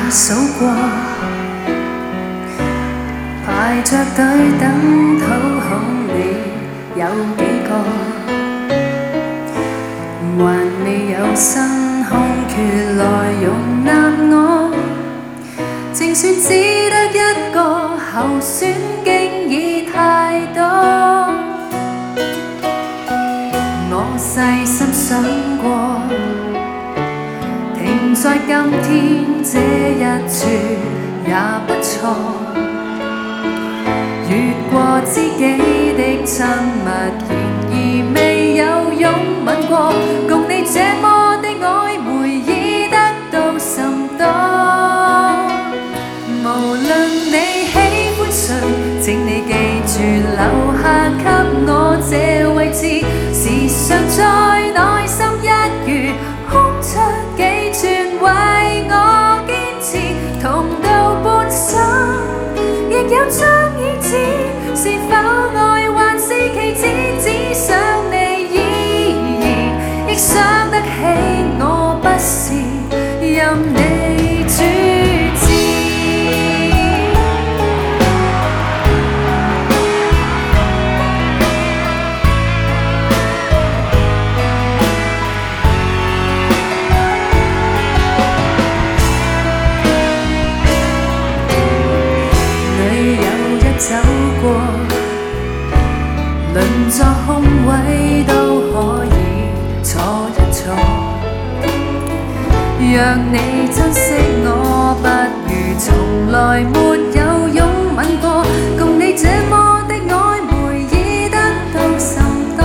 數過，排着隊等討好你有幾個，還未有新空缺來容納我，正說只得一個候選經已太多，我細心想過，停在今天這一處也不錯，越過知己的親密，然而未有擁吻過，共你這麼的曖昧已得到甚多。無論你喜歡誰，請你記住留下給我這位置，時常在內心一隅空出幾寸為我堅持，同到半生亦有張椅子，是否愛還是棋子，只想你依然亦想得起我，不是任你主治。走過，鄰座空位都可以坐一坐，若你珍惜我，不如從來沒有擁吻過，共你這麼的曖昧已得到甚多。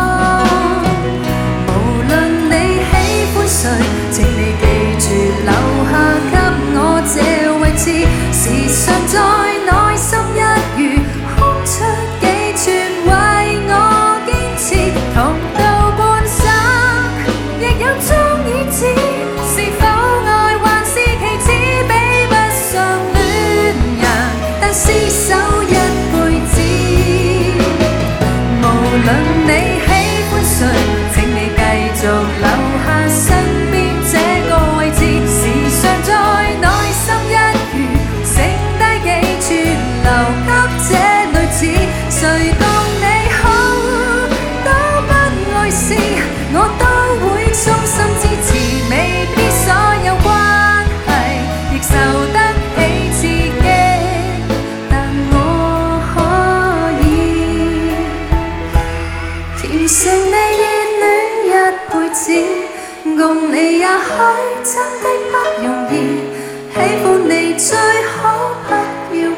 無論你喜歡誰，請你記住留下給我這位置，時常在內心一隅空出幾寸為我堅持，同到半生亦有張椅子，是否愛還是棋子，比不上戀人，但廝守一輩子。無論你喜歡誰，請你繼續留下身邊這個位置，時常在內心一隅剩低幾寸留給這女子，誰共你好都不礙事，我都會衷心支持，未必所有關係亦受得起刺激，但我可以填成你熱戀一輩子，共你也許真的不容易，喜歡你最好不要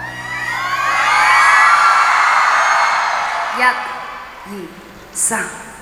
講。1、2、3